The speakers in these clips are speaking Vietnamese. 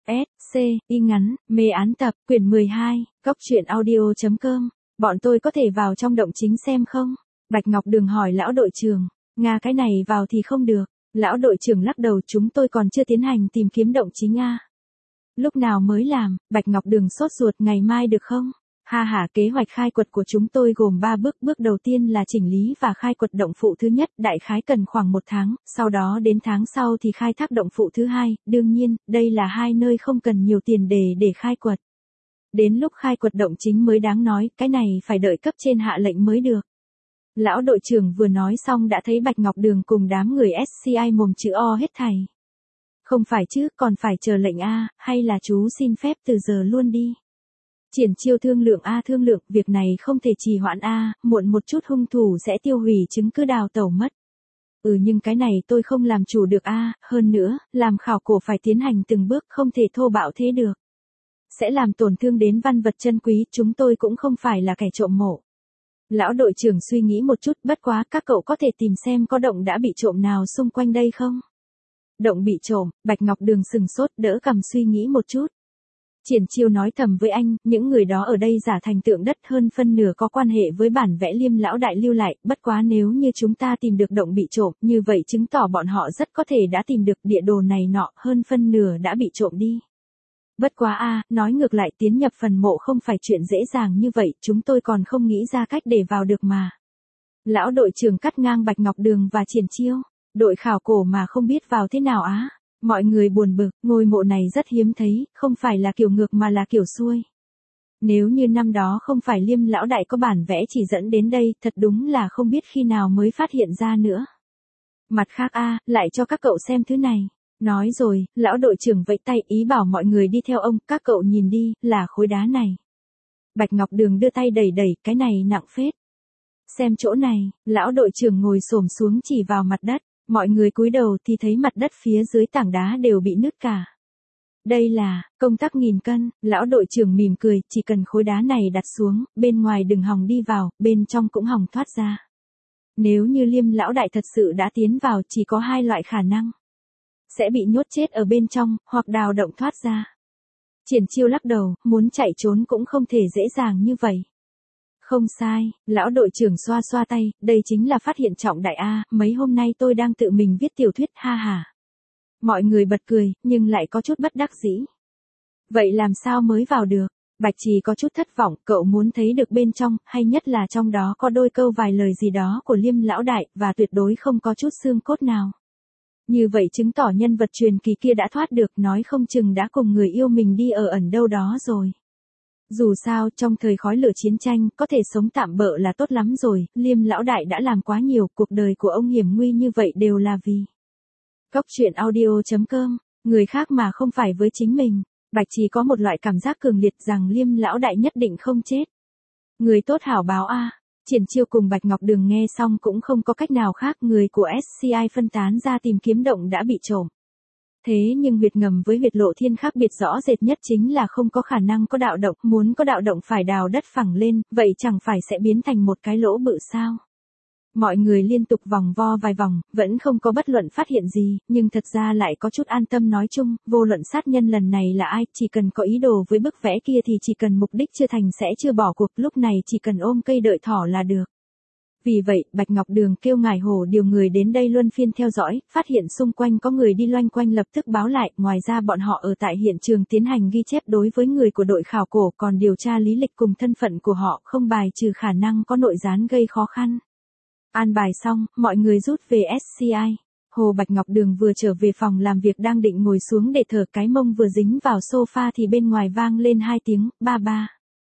S, C, y ngắn, mê án tập, quyển 12, góc truyện audio.com. Bọn tôi có thể vào trong động chính xem không? Bạch Ngọc Đường hỏi lão đội trưởng. Nga, cái này vào thì không được. Lão đội trưởng lắc đầu, chúng tôi còn chưa tiến hành tìm kiếm động chính a. Lúc nào mới làm? Bạch Ngọc Đường sốt ruột, ngày mai được không? Ha ha, kế hoạch khai quật của chúng tôi gồm 3 bước. Bước đầu tiên là chỉnh lý và khai quật động phụ thứ nhất, đại khái cần khoảng 1 tháng, sau đó đến tháng sau thì khai thác động phụ thứ hai. Đương nhiên, đây là 2 nơi không cần nhiều tiền để khai quật. Đến lúc khai quật động chính mới đáng nói, cái này phải đợi cấp trên hạ lệnh mới được. Lão đội trưởng vừa nói xong đã thấy Bạch Ngọc Đường cùng đám người SCI mồm chữ O hết thảy. Không phải chứ, còn phải chờ lệnh a, hay là chú xin phép từ giờ luôn đi. Triển Chiêu thương lượng a, thương lượng, việc này không thể trì hoãn a, muộn một chút hung thủ sẽ tiêu hủy chứng cứ đào tẩu mất. Nhưng cái này tôi không làm chủ được a, hơn nữa, làm khảo cổ phải tiến hành từng bước, không thể thô bạo thế được. Sẽ làm tổn thương đến văn vật chân quý, chúng tôi cũng không phải là kẻ trộm mộ. Lão đội trưởng suy nghĩ một chút, bất quá các cậu có thể tìm xem có động đã bị trộm nào xung quanh đây không? Động bị trộm, Bạch Ngọc Đường sừng sốt, đỡ cằm suy nghĩ một chút. Triển Chiêu nói thầm với anh, những người đó ở đây giả thành tượng đất, hơn phân nửa có quan hệ với bản vẽ Liêm lão đại lưu lại, bất quá nếu như chúng ta tìm được động bị trộm, như vậy chứng tỏ bọn họ rất có thể đã tìm được địa đồ này nọ, hơn phân nửa đã bị trộm đi. Bất quá a, nói ngược lại tiến nhập phần mộ không phải chuyện dễ dàng như vậy, chúng tôi còn không nghĩ ra cách để vào được mà. Lão đội trưởng cắt ngang Bạch Ngọc Đường và Triển Chiêu, đội khảo cổ mà không biết vào thế nào á. Mọi người buồn bực, ngôi mộ này rất hiếm thấy, không phải là kiểu ngược mà là kiểu xuôi. Nếu như năm đó không phải Liêm lão đại có bản vẽ chỉ dẫn đến đây, thật đúng là không biết khi nào mới phát hiện ra nữa. Mặt khác a, lại cho các cậu xem thứ này. Nói rồi, lão đội trưởng vẫy tay ý bảo mọi người đi theo ông, các cậu nhìn đi, là khối đá này. Bạch Ngọc Đường đưa tay đẩy đẩy, cái này nặng phết. Xem chỗ này, lão đội trưởng ngồi xổm xuống chỉ vào mặt đất, mọi người cúi đầu thì thấy mặt đất phía dưới tảng đá đều bị nứt cả. Đây là, công tắc nghìn cân, lão đội trưởng mỉm cười, chỉ cần khối đá này đặt xuống, bên ngoài đừng hòng đi vào, bên trong cũng hòng thoát ra. Nếu như Liêm lão đại thật sự đã tiến vào, chỉ có 2 loại khả năng. Sẽ bị nhốt chết ở bên trong, hoặc đào động thoát ra. Triển Chiêu lắc đầu, muốn chạy trốn cũng không thể dễ dàng như vậy. Không sai, lão đội trưởng xoa xoa tay, đây chính là phát hiện trọng đại a, mấy hôm nay tôi đang tự mình viết tiểu thuyết, ha ha. Mọi người bật cười, nhưng lại có chút bất đắc dĩ. Vậy làm sao mới vào được? Bạch Trì có chút thất vọng, cậu muốn thấy được bên trong, hay nhất là trong đó có đôi câu vài lời gì đó của Liêm lão đại, và tuyệt đối không có chút xương cốt nào. Như vậy chứng tỏ nhân vật truyền kỳ kia đã thoát được, nói không chừng đã cùng người yêu mình đi ở ẩn đâu đó rồi. Dù sao, trong thời khói lửa chiến tranh, có thể sống tạm bợ là tốt lắm rồi, Liêm lão đại đã làm quá nhiều, cuộc đời của ông hiểm nguy như vậy đều là vì. Góc truyện audio.com, người khác mà không phải với chính mình. Bạch Trì có một loại cảm giác cường liệt rằng Liêm lão đại nhất định không chết. Người tốt hảo báo a. Triển Chiêu cùng Bạch Ngọc Đường nghe xong cũng không có cách nào khác, người của SCI phân tán ra tìm kiếm động đã bị trộm. Thế nhưng huyệt ngầm với huyệt lộ thiên khác biệt rõ rệt nhất chính là không có khả năng có đạo động, muốn có đạo động phải đào đất phẳng lên, vậy chẳng phải sẽ biến thành một cái lỗ bự sao? Mọi người liên tục vòng vo vài vòng, vẫn không có bất luận phát hiện gì, nhưng thật ra lại có chút an tâm nói chung, vô luận sát nhân lần này là ai, chỉ cần có ý đồ với bức vẽ kia thì chỉ cần mục đích chưa thành sẽ chưa bỏ cuộc, lúc này chỉ cần ôm cây đợi thỏ là được. Vì vậy, Bạch Ngọc Đường kêu ngải hổ điều người đến đây luân phiên theo dõi, phát hiện xung quanh có người đi loanh quanh lập tức báo lại, ngoài ra bọn họ ở tại hiện trường tiến hành ghi chép đối với người của đội khảo cổ, còn điều tra lý lịch cùng thân phận của họ, không bài trừ khả năng có nội gián gây khó khăn. An bài xong, mọi người rút về SCI. Hồ Bạch Ngọc Đường vừa trở về phòng làm việc đang định ngồi xuống để thở, cái mông vừa dính vào sofa thì bên ngoài vang lên 2 tiếng, ba ba.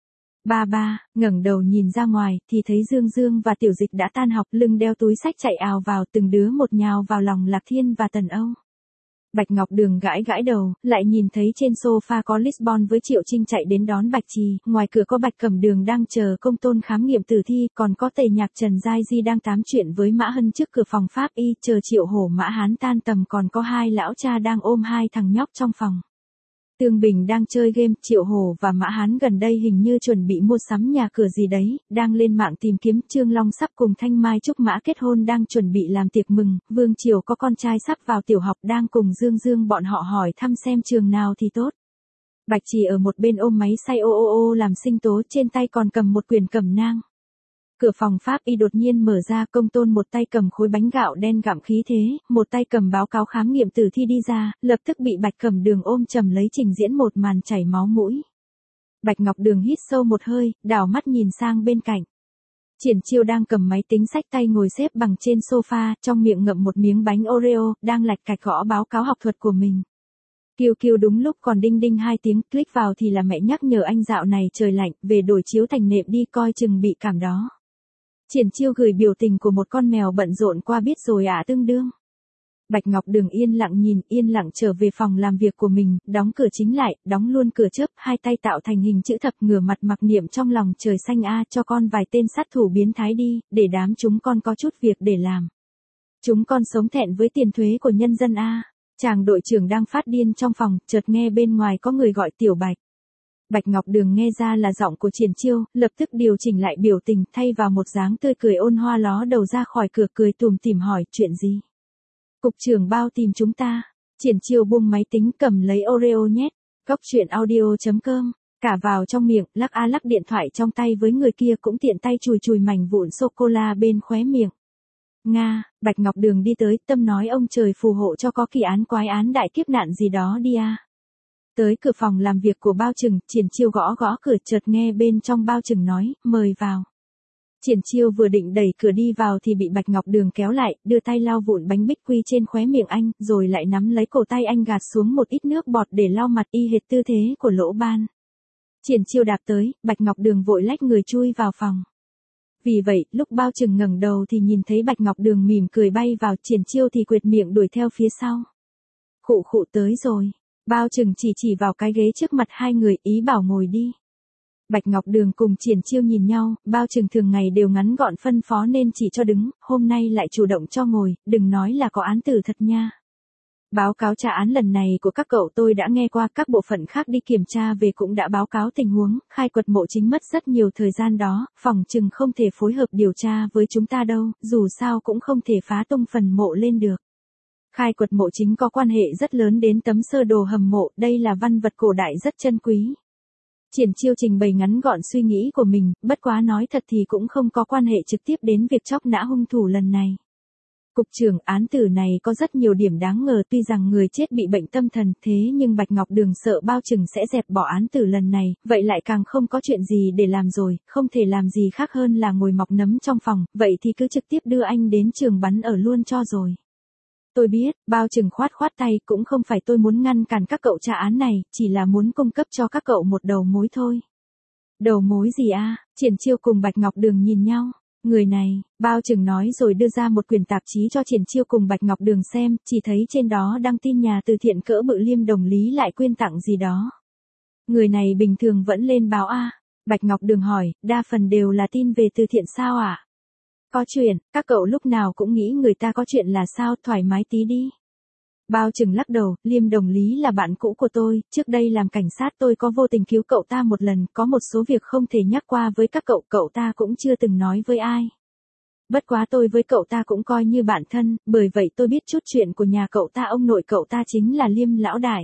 Ba ba, ngẩng đầu nhìn ra ngoài, thì thấy Dương Dương và Tiểu Dịch đã tan học, lưng đeo túi sách chạy ào vào, từng đứa một nhào vào lòng Lạc Thiên và Tần Âu. Bạch Ngọc Đường gãi gãi đầu, lại nhìn thấy trên sofa có Lisbon với Triệu Trinh chạy đến đón Bạch Trì, ngoài cửa có Bạch Cẩm Đường đang chờ công tôn khám nghiệm tử thi, còn có Tề Nhạc Trần Giai Di đang tám chuyện với Mã Hân trước cửa phòng pháp y, chờ Triệu Hổ Mã Hán tan tầm, còn có 2 lão cha đang ôm 2 thằng nhóc trong phòng. Tương Bình đang chơi game, Triệu Hổ và Mã Hán gần đây hình như chuẩn bị mua sắm nhà cửa gì đấy, đang lên mạng tìm kiếm. Trương Long sắp cùng Thanh Mai Trúc Mã kết hôn đang chuẩn bị làm tiệc mừng, Vương Triều có con trai sắp vào tiểu học đang cùng Dương Dương bọn họ hỏi thăm xem trường nào thì tốt. Bạch Chỉ ở một bên ôm máy xay ô ô ô làm sinh tố, trên tay còn cầm một quyển cẩm nang. Cửa phòng pháp y đột nhiên mở ra, Công Tôn một tay cầm khối bánh gạo đen gặm khí thế, một tay cầm báo cáo khám nghiệm tử thi đi ra, lập tức bị Bạch Cẩm Đường ôm chầm lấy trình diễn một màn chảy máu mũi. Bạch Ngọc Đường hít sâu một hơi, đảo mắt nhìn sang bên cạnh. Triển Chiêu đang cầm máy tính xách tay ngồi xếp bằng trên sofa, trong miệng ngậm một miếng bánh Oreo, đang lạch cạch gõ báo cáo học thuật của mình. Kiều Kiều đúng lúc còn đinh đinh 2 tiếng, click vào thì là mẹ nhắc nhở anh dạo này trời lạnh, về đổi chiếu thành nệm đi, coi chừng bị cảm đó. Triển Chiêu gửi biểu tình của một con mèo bận rộn qua biết rồi ạ, tương đương. Bạch Ngọc Đường yên lặng nhìn, yên lặng trở về phòng làm việc của mình, đóng cửa chính lại, đóng luôn cửa chớp, hai tay tạo thành hình chữ thập, ngửa mặt mặc niệm trong lòng, trời xanh a, cho con vài tên sát thủ biến thái đi, để đám chúng con có chút việc để làm. Chúng con sống thẹn với tiền thuế của nhân dân a. Chàng đội trưởng đang phát điên trong phòng, chợt nghe bên ngoài có người gọi Tiểu Bạch. Bạch Ngọc Đường nghe ra là giọng của Triển Chiêu, lập tức điều chỉnh lại biểu tình, thay vào một dáng tươi cười ôn hoa ló đầu ra khỏi cửa, cười tủm tỉm hỏi, chuyện gì? Cục trưởng Bao tìm chúng ta. Triển Chiêu buông máy tính, cầm lấy Oreo nhét. Cóc truyện audio.com. Cả vào trong miệng, lắc a lắc điện thoại trong tay với người kia, cũng tiện tay chùi chùi mảnh vụn sô-cô-la bên khóe miệng. Nga, Bạch Ngọc Đường đi tới, tâm nói ông trời phù hộ cho có kỳ án quái án đại kiếp nạn gì đó đi a. Tới cửa phòng làm việc của Bao Trừng, Triển Chiêu gõ gõ cửa, chợt nghe bên trong Bao Trừng nói, mời vào. Triển Chiêu vừa định đẩy cửa đi vào thì bị Bạch Ngọc Đường kéo lại, đưa tay lau vụn bánh bích quy trên khóe miệng anh, rồi lại nắm lấy cổ tay anh gạt xuống một ít nước bọt để lau mặt, y hệt tư thế của Lỗ Ban. Triển Chiêu đạp tới, Bạch Ngọc Đường vội lách người chui vào phòng. Vì vậy, lúc Bao Trừng ngẩng đầu thì nhìn thấy Bạch Ngọc Đường mỉm cười bay vào, Triển Chiêu thì quệt miệng đuổi theo phía sau. Khụ khụ tới rồi. Bao Trừng chỉ vào cái ghế trước mặt hai người, ý bảo ngồi đi. Bạch Ngọc Đường cùng Triển Chiêu nhìn nhau, Bao Trừng thường ngày đều ngắn gọn phân phó nên chỉ cho đứng, hôm nay lại chủ động cho ngồi, đừng nói là có án tử thật nha. Báo cáo tra án lần này của các cậu tôi đã nghe qua, các bộ phận khác đi kiểm tra về cũng đã báo cáo tình huống, khai quật mộ chính mất rất nhiều thời gian đó, phòng chừng không thể phối hợp điều tra với chúng ta đâu, dù sao cũng không thể phá tung phần mộ lên được. Khai quật mộ chính có quan hệ rất lớn đến tấm sơ đồ hầm mộ, đây là văn vật cổ đại rất chân quý. Triển Chiêu trình bày ngắn gọn suy nghĩ của mình, bất quá nói thật thì cũng không có quan hệ trực tiếp đến việc chóc nã hung thủ lần này. Cục trưởng, án tử này có rất nhiều điểm đáng ngờ, tuy rằng người chết bị bệnh tâm thần, thế nhưng Bạch Ngọc Đường sợ Bao Trừng sẽ dẹp bỏ án tử lần này, vậy lại càng không có chuyện gì để làm rồi, không thể làm gì khác hơn là ngồi mọc nấm trong phòng, vậy thì cứ trực tiếp đưa anh đến trường bắn ở luôn cho rồi. Tôi biết, Bao Trừng khoát tay, cũng không phải tôi muốn ngăn cản các cậu tra án này, chỉ là muốn cung cấp cho các cậu một đầu mối thôi. Đầu mối gì a? Triển Chiêu cùng Bạch Ngọc Đường nhìn nhau. Người này, Bao Trừng nói rồi đưa ra một quyển tạp chí cho Triển Chiêu cùng Bạch Ngọc Đường xem, chỉ thấy trên đó đăng tin nhà từ thiện cỡ bự Liêm Đồng Lý lại quyên tặng gì đó. Người này bình thường vẫn lên báo a? Bạch Ngọc Đường hỏi, đa phần đều là tin về từ thiện sao ạ? Có chuyện, các cậu lúc nào cũng nghĩ người ta có chuyện là sao, thoải mái tí đi. Bao Trừng lắc đầu, Liêm Đồng Lý là bạn cũ của tôi, trước đây làm cảnh sát tôi có vô tình cứu cậu ta một lần, có một số việc không thể nhắc qua với các cậu ta cũng chưa từng nói với ai. Bất quá tôi với cậu ta cũng coi như bạn thân, bởi vậy tôi biết chút chuyện của nhà cậu ta, ông nội cậu ta chính là Liêm lão đại.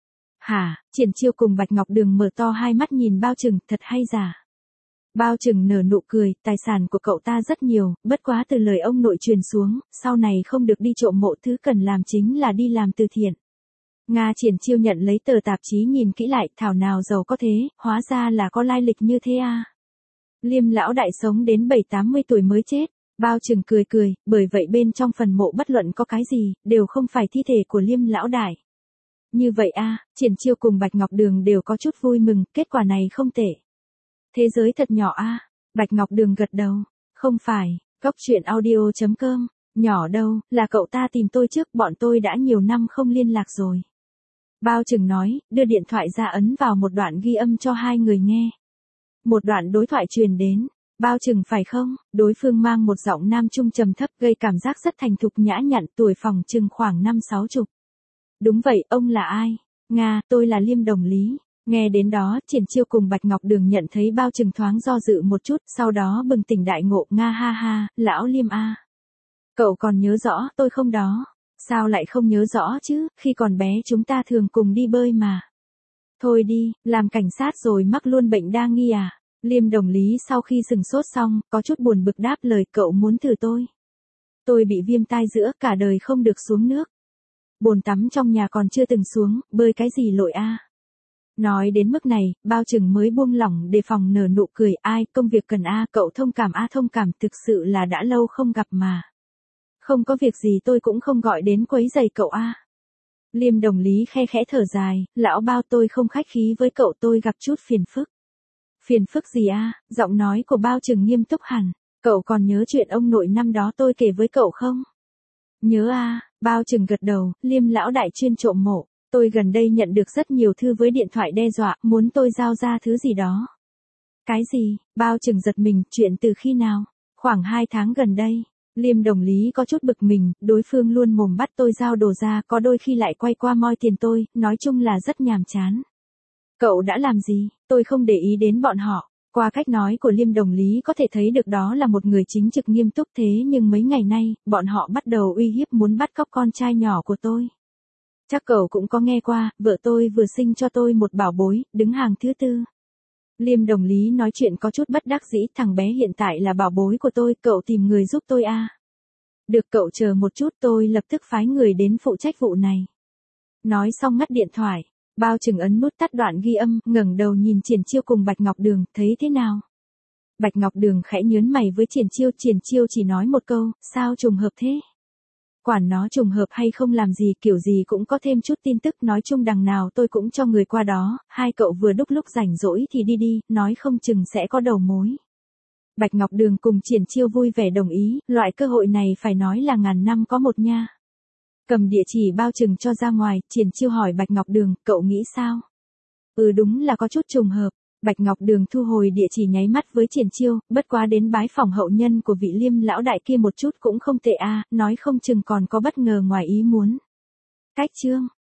Hả? Triển Chiêu cùng Bạch Ngọc Đường mở to hai mắt nhìn Bao Trừng, thật hay giả? Bao Trừng nở nụ cười, tài sản của cậu ta rất nhiều, bất quá từ lời ông nội truyền xuống, sau này không được đi trộm mộ, thứ cần làm chính là đi làm từ thiện. Nga. Triển Chiêu nhận lấy tờ tạp chí nhìn kỹ lại, thảo nào giàu có thế, hóa ra là có lai lịch như thế à. Liêm lão đại sống đến 70-80 tuổi mới chết. Bao Trừng cười, bởi vậy bên trong phần mộ bất luận có cái gì, đều không phải thi thể của Liêm lão đại. Như vậy a? Triển Chiêu cùng Bạch Ngọc Đường đều có chút vui mừng, kết quả này không tệ. Thế giới thật nhỏ a? Bạch Ngọc Đường gật đầu. Không phải, cóc truyện audio.com, nhỏ đâu, là cậu ta tìm tôi trước, bọn tôi đã nhiều năm không liên lạc rồi. Bao Trừng nói, đưa điện thoại ra ấn vào một đoạn ghi âm cho hai người nghe. Một đoạn đối thoại truyền đến. Bao Trừng phải không? Đối phương mang một giọng nam trung trầm thấp, gây cảm giác rất thành thục nhã nhặn, tuổi phòng chừng khoảng 50-60. Đúng vậy, ông là ai? Nga, tôi là Liêm Đồng Lý. Nghe đến đó, Triển Chiêu cùng Bạch Ngọc Đường nhận thấy Bao Trừng thoáng do dự một chút, sau đó bừng tỉnh đại ngộ, Nga ha ha, lão Liêm a. Cậu còn nhớ rõ tôi không đó? Sao lại không nhớ rõ chứ, khi còn bé chúng ta thường cùng đi bơi mà. Thôi đi, làm cảnh sát rồi mắc luôn bệnh đa nghi à? Liêm Đồng Lý sau khi sừng sốt xong, có chút buồn bực đáp lời cậu muốn thử tôi. Tôi bị viêm tai giữa cả đời không được xuống nước. Bồn tắm trong nhà còn chưa từng xuống, bơi cái gì lội a? Nói đến mức này, bao trừng mới buông lỏng đề phòng nở nụ cười, ai, công việc cần a, cậu thông cảm a, thông cảm, thực sự là đã lâu không gặp mà. Không có việc gì tôi cũng không gọi đến quấy rầy cậu a. Liêm Đồng Lý khe khẽ thở dài, lão Bao tôi không khách khí với cậu, tôi gặp chút phiền phức. Phiền phức gì a? Giọng nói của Bao trừng nghiêm túc hẳn. Cậu còn nhớ chuyện ông nội năm đó tôi kể với cậu không? Nhớ a, Bao trừng gật đầu, Liêm lão đại chuyên trộm mộ. Tôi gần đây nhận được rất nhiều thư với điện thoại đe dọa, muốn tôi giao ra thứ gì đó. Cái gì? Bao trừng giật mình, chuyện từ khi nào? Khoảng 2 tháng gần đây. Liêm Đồng Lý có chút bực mình, đối phương luôn mồm bắt tôi giao đồ ra, có đôi khi lại quay qua moi tiền tôi, nói chung là rất nhàm chán. Cậu đã làm gì? Tôi không để ý đến bọn họ. Qua cách nói của Liêm Đồng Lý có thể thấy được đó là một người chính trực nghiêm túc, thế nhưng mấy ngày nay, bọn họ bắt đầu uy hiếp muốn bắt cóc con trai nhỏ của tôi. Chắc cậu cũng có nghe qua, vợ tôi vừa sinh cho tôi một bảo bối, đứng hàng thứ 4. Liêm Đồng Lý nói chuyện có chút bất đắc dĩ, thằng bé hiện tại là bảo bối của tôi, cậu tìm người giúp tôi a. Được, cậu chờ một chút, tôi lập tức phái người đến phụ trách vụ này. Nói xong ngắt điện thoại, Bao trừng ấn nút tắt đoạn ghi âm, ngẩng đầu nhìn Triển Chiêu cùng Bạch Ngọc Đường, thấy thế nào? Bạch Ngọc Đường khẽ nhớn mày với Triển Chiêu chỉ nói một câu, sao trùng hợp thế? Quản nó trùng hợp hay không làm gì, kiểu gì cũng có thêm chút tin tức, nói chung đằng nào tôi cũng cho người qua đó, hai cậu vừa đúc lúc rảnh rỗi thì đi đi, nói không chừng sẽ có đầu mối. Bạch Ngọc Đường cùng Triển Chiêu vui vẻ đồng ý, loại cơ hội này phải nói là ngàn năm có một nha. Cầm địa chỉ Bao trừng cho ra ngoài, Triển Chiêu hỏi Bạch Ngọc Đường, cậu nghĩ sao? Đúng là có chút trùng hợp. Bạch Ngọc Đường thu hồi địa chỉ nháy mắt với Triển Chiêu, bất quá đến bái phỏng hậu nhân của vị Liêm lão đại kia một chút cũng không tệ a, nói không chừng còn có bất ngờ ngoài ý muốn. Cách chương